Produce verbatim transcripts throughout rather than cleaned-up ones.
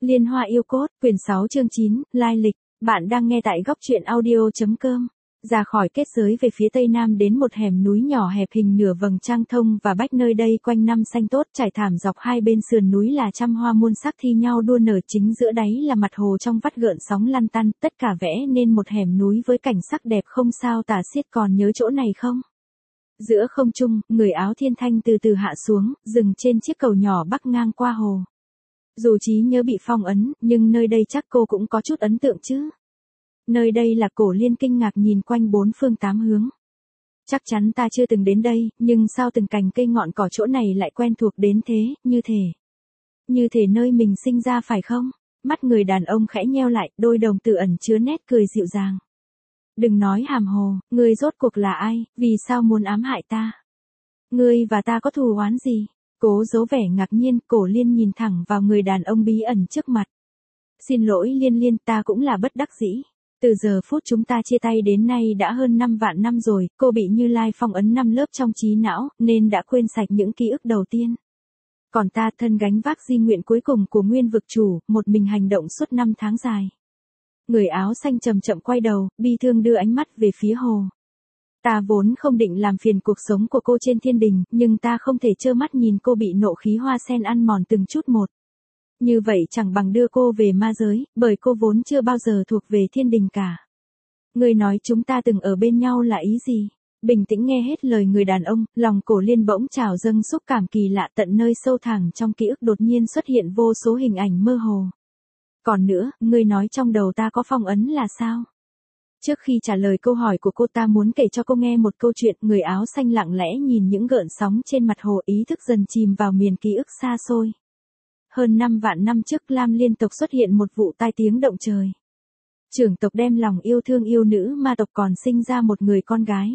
Liên Hoa yêu cốt, quyển sáu chương chín, lai lịch. Bạn đang nghe tại góc truyện audio.com. Ra khỏi kết giới về phía tây nam đến một hẻm núi nhỏ hẹp hình nửa vầng trăng thông và bách, nơi đây quanh năm xanh tốt, trải thảm dọc hai bên sườn núi là trăm hoa muôn sắc thi nhau đua nở, chính giữa đáy là mặt hồ trong vắt gợn sóng lăn tăn, tất cả vẽ nên một hẻm núi với cảnh sắc đẹp không sao tả xiết. Còn nhớ chỗ này không? Giữa không trung, người áo thiên thanh từ từ hạ xuống, dừng trên chiếc cầu nhỏ bắc ngang qua hồ. Dù trí nhớ bị phong ấn, nhưng nơi đây chắc cô cũng có chút ấn tượng chứ. Nơi đây là Cổ Liên kinh ngạc nhìn quanh bốn phương tám hướng. Chắc chắn ta chưa từng đến đây, nhưng sao từng cành cây ngọn cỏ chỗ này lại quen thuộc đến thế, như thể. Như thể nơi mình sinh ra phải không? Mắt người đàn ông khẽ nheo lại, đôi đồng tử ẩn chứa nét cười dịu dàng. Đừng nói hàm hồ, ngươi rốt cuộc là ai, vì sao muốn ám hại ta? Ngươi và ta có thù oán gì? Cố giấu vẻ ngạc nhiên, Cổ Liên nhìn thẳng vào người đàn ông bí ẩn trước mặt. Xin lỗi Liên Liên, ta cũng là bất đắc dĩ. Từ giờ phút chúng ta chia tay đến nay đã hơn năm vạn năm rồi, cô bị Như Lai phong ấn năm lớp trong trí não, nên đã quên sạch những ký ức đầu tiên. Còn ta thân gánh vác di nguyện cuối cùng của nguyên vực chủ, một mình hành động suốt năm tháng dài. Người áo xanh chậm chậm quay đầu, bi thương đưa ánh mắt về phía hồ. Ta vốn không định làm phiền cuộc sống của cô trên thiên đình, nhưng ta không thể trơ mắt nhìn cô bị nộ khí hoa sen ăn mòn từng chút một. Như vậy chẳng bằng đưa cô về ma giới, bởi cô vốn chưa bao giờ thuộc về thiên đình cả. Người nói chúng ta từng ở bên nhau là ý gì? Bình tĩnh nghe hết lời người đàn ông, lòng Cổ Liên bỗng trào dâng xúc cảm kỳ lạ, tận nơi sâu thẳm trong ký ức đột nhiên xuất hiện vô số hình ảnh mơ hồ. Còn nữa, ngươi nói trong đầu ta có phong ấn là sao? Trước khi trả lời câu hỏi của cô, ta muốn kể cho cô nghe một câu chuyện. Người áo xanh lặng lẽ nhìn những gợn sóng trên mặt hồ, ý thức dần chìm vào miền ký ức xa xôi. Hơn năm vạn năm trước, Lam Liên tộc xuất hiện một vụ tai tiếng động trời. Trưởng tộc đem lòng yêu thương yêu nữ ma tộc, còn sinh ra một người con gái.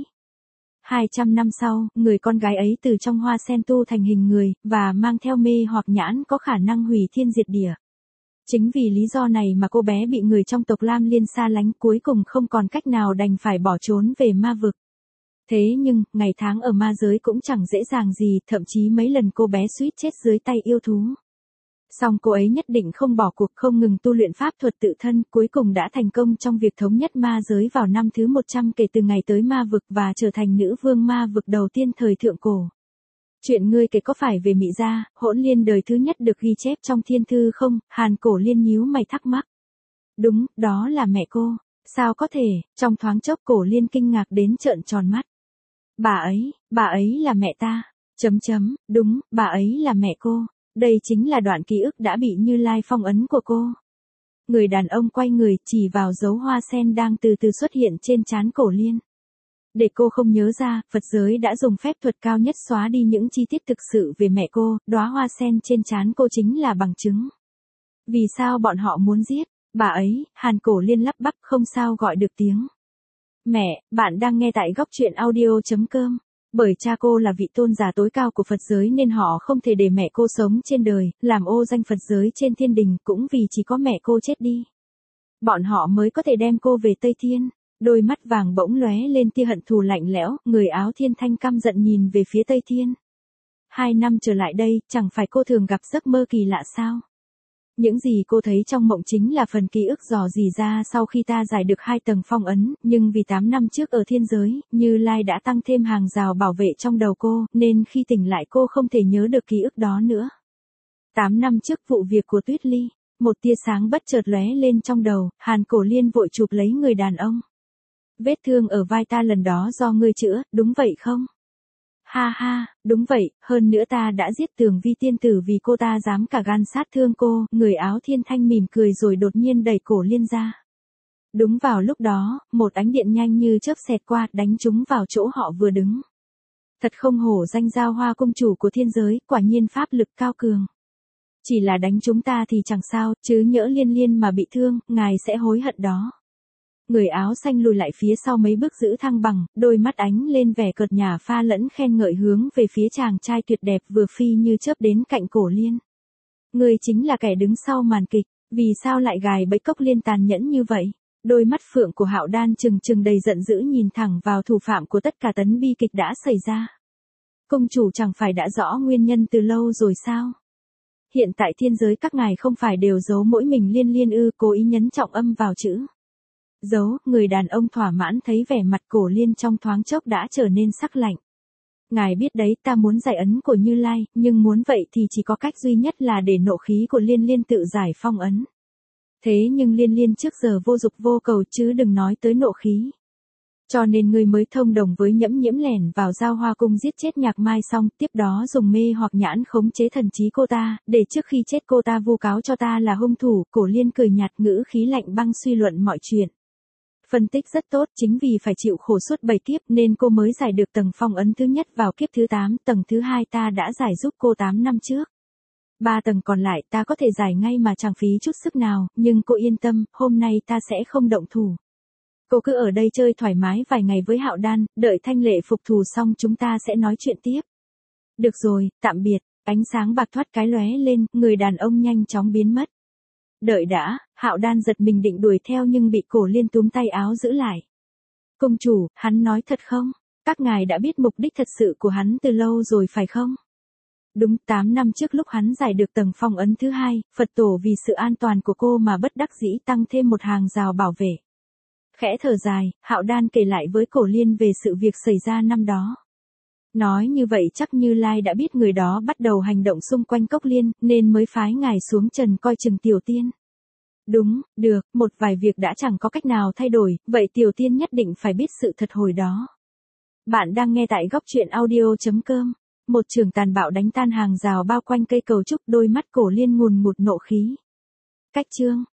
Hai trăm năm sau, người con gái ấy từ trong hoa sen tu thành hình người, và mang theo mê hoặc nhãn có khả năng hủy thiên diệt địa. Chính vì lý do này mà cô bé bị người trong tộc Lam Liên xa lánh, cuối cùng không còn cách nào đành phải bỏ trốn về ma vực. Thế nhưng, ngày tháng ở ma giới cũng chẳng dễ dàng gì, thậm chí mấy lần cô bé suýt chết dưới tay yêu thú. Song cô ấy nhất định không bỏ cuộc, không ngừng tu luyện pháp thuật tự thân, cuối cùng đã thành công trong việc thống nhất ma giới vào năm thứ một trăm kể từ ngày tới ma vực, và trở thành nữ vương ma vực đầu tiên thời thượng cổ. Chuyện ngươi kể có phải về Mị Gia, hỗn liên đời thứ nhất được ghi chép trong thiên thư không? Hàn Cổ Liên nhíu mày thắc mắc. Đúng, đó là mẹ cô. Sao có thể? Trong thoáng chốc Cổ Liên kinh ngạc đến trợn tròn mắt. Bà ấy, bà ấy là mẹ ta. Chấm chấm, đúng, bà ấy là mẹ cô. Đây chính là đoạn ký ức đã bị Như Lai phong ấn của cô. Người đàn ông quay người, chỉ vào dấu hoa sen đang từ từ xuất hiện trên trán Cổ Liên. Để cô không nhớ ra, Phật giới đã dùng phép thuật cao nhất xóa đi những chi tiết thực sự về mẹ cô, đóa hoa sen trên trán cô chính là bằng chứng. Vì sao bọn họ muốn giết bà ấy? Hàn Cổ Liên lắp bắp không sao gọi được tiếng. Mẹ, bạn đang nghe tại góc truyện audio.com. Bởi cha cô là vị tôn giả tối cao của Phật giới nên họ không thể để mẹ cô sống trên đời, làm ô danh Phật giới trên thiên đình, cũng vì chỉ có mẹ cô chết đi, bọn họ mới có thể đem cô về Tây Thiên. Đôi mắt vàng bỗng lóe lên tia hận thù lạnh lẽo, người áo thiên thanh căm giận nhìn về phía Tây Thiên. Hai năm trở lại đây, chẳng phải cô thường gặp giấc mơ kỳ lạ sao? Những gì cô thấy trong mộng chính là phần ký ức dò dỉ ra sau khi ta giải được hai tầng phong ấn, nhưng vì tám năm trước ở thiên giới, Như Lai đã tăng thêm hàng rào bảo vệ trong đầu cô, nên khi tỉnh lại cô không thể nhớ được ký ức đó nữa. Tám năm trước vụ việc của Tuyết Ly, một tia sáng bất chợt lóe lên trong đầu, Hàn Cổ Liên vội chụp lấy người đàn ông. Vết thương ở vai ta lần đó do ngươi chữa, đúng vậy không? Ha ha, đúng vậy, hơn nữa ta đã giết Tường Vi tiên tử vì cô ta dám cả gan sát thương cô. Người áo thiên thanh mỉm cười rồi đột nhiên đẩy Cổ Liên ra. Đúng vào lúc đó, một ánh điện nhanh như chớp xẹt qua, đánh trúng vào chỗ họ vừa đứng. Thật không hổ danh Giao Hoa cung chủ của thiên giới, quả nhiên pháp lực cao cường. Chỉ là đánh chúng ta thì chẳng sao, chứ nhỡ Liên Liên mà bị thương, ngài sẽ hối hận đó. Người áo xanh lùi lại phía sau mấy bước giữ thăng bằng, đôi mắt ánh lên vẻ cợt nhả pha lẫn khen ngợi hướng về phía chàng trai tuyệt đẹp vừa phi như chớp đến cạnh Cổ Liên. Ngươi chính là kẻ đứng sau màn kịch, vì sao lại gài bẫy Cốc Liên tàn nhẫn như vậy? Đôi mắt phượng của Hạo Đan trừng trừng đầy giận dữ nhìn thẳng vào thủ phạm của tất cả tấn bi kịch đã xảy ra. Công chủ chẳng phải đã rõ nguyên nhân từ lâu rồi sao? hiện tại thiên giới các ngài không phải đều giấu mỗi mình Liên Liên ư, cố ý nhấn trọng âm vào chữ. Giấu, người đàn ông thỏa mãn thấy vẻ mặt Cổ Liên trong thoáng chốc đã trở nên sắc lạnh. Ngài biết đấy, ta muốn giải ấn của Như Lai, nhưng muốn vậy thì chỉ có cách duy nhất là để nộ khí của Liên Liên tự giải phong ấn. Thế nhưng Liên Liên trước giờ vô dục vô cầu chứ đừng nói tới nộ khí. Cho nên ngươi mới thông đồng với Nhẫm Nhiễm lẻn vào Giao Hoa cung giết chết Nhạc Mai xong, tiếp đó dùng mê hoặc nhãn khống chế thần trí cô ta, để trước khi chết cô ta vu cáo cho ta là hung thủ. Cổ Liên cười nhạt, ngữ khí lạnh băng suy luận mọi chuyện. Phân tích rất tốt, chính vì phải chịu khổ suốt bảy kiếp nên cô mới giải được tầng phong ấn thứ nhất vào kiếp thứ tám, tầng thứ hai ta đã giải giúp cô tám năm trước. Ba tầng còn lại ta có thể giải ngay mà chẳng phí chút sức nào, nhưng cô yên tâm, hôm nay ta sẽ không động thủ. Cô cứ ở đây chơi thoải mái vài ngày với Hạo Đan, đợi Thanh Lệ phục thù xong chúng ta sẽ nói chuyện tiếp. Được rồi, tạm biệt. Ánh sáng bạc thoát cái lóe lên, người đàn ông nhanh chóng biến mất. Đợi đã, Hạo Đan giật mình định đuổi theo nhưng bị Cổ Liên túm tay áo giữ lại. Công chủ, hắn nói thật không? Các ngài đã biết mục đích thật sự của hắn từ lâu rồi phải không? Đúng, tám năm trước lúc hắn giải được tầng phong ấn thứ hai, Phật tổ vì sự an toàn của cô mà bất đắc dĩ tăng thêm một hàng rào bảo vệ. Khẽ thở dài, Hạo Đan kể lại với Cổ Liên về sự việc xảy ra năm đó. Nói như vậy chắc Như Lai đã biết người đó bắt đầu hành động xung quanh Cốc Liên, nên mới phái ngài xuống trần coi chừng Tiểu Tiên. Đúng, được, một vài việc đã chẳng có cách nào thay đổi, vậy Tiểu Tiên nhất định phải biết sự thật hồi đó. Bạn đang nghe tại góc truyện audio chấm com. Một trường tàn bạo đánh tan hàng rào bao quanh cây cầu trúc, đôi mắt Cổ Liên ngùn ngụt nộ khí. Cách chương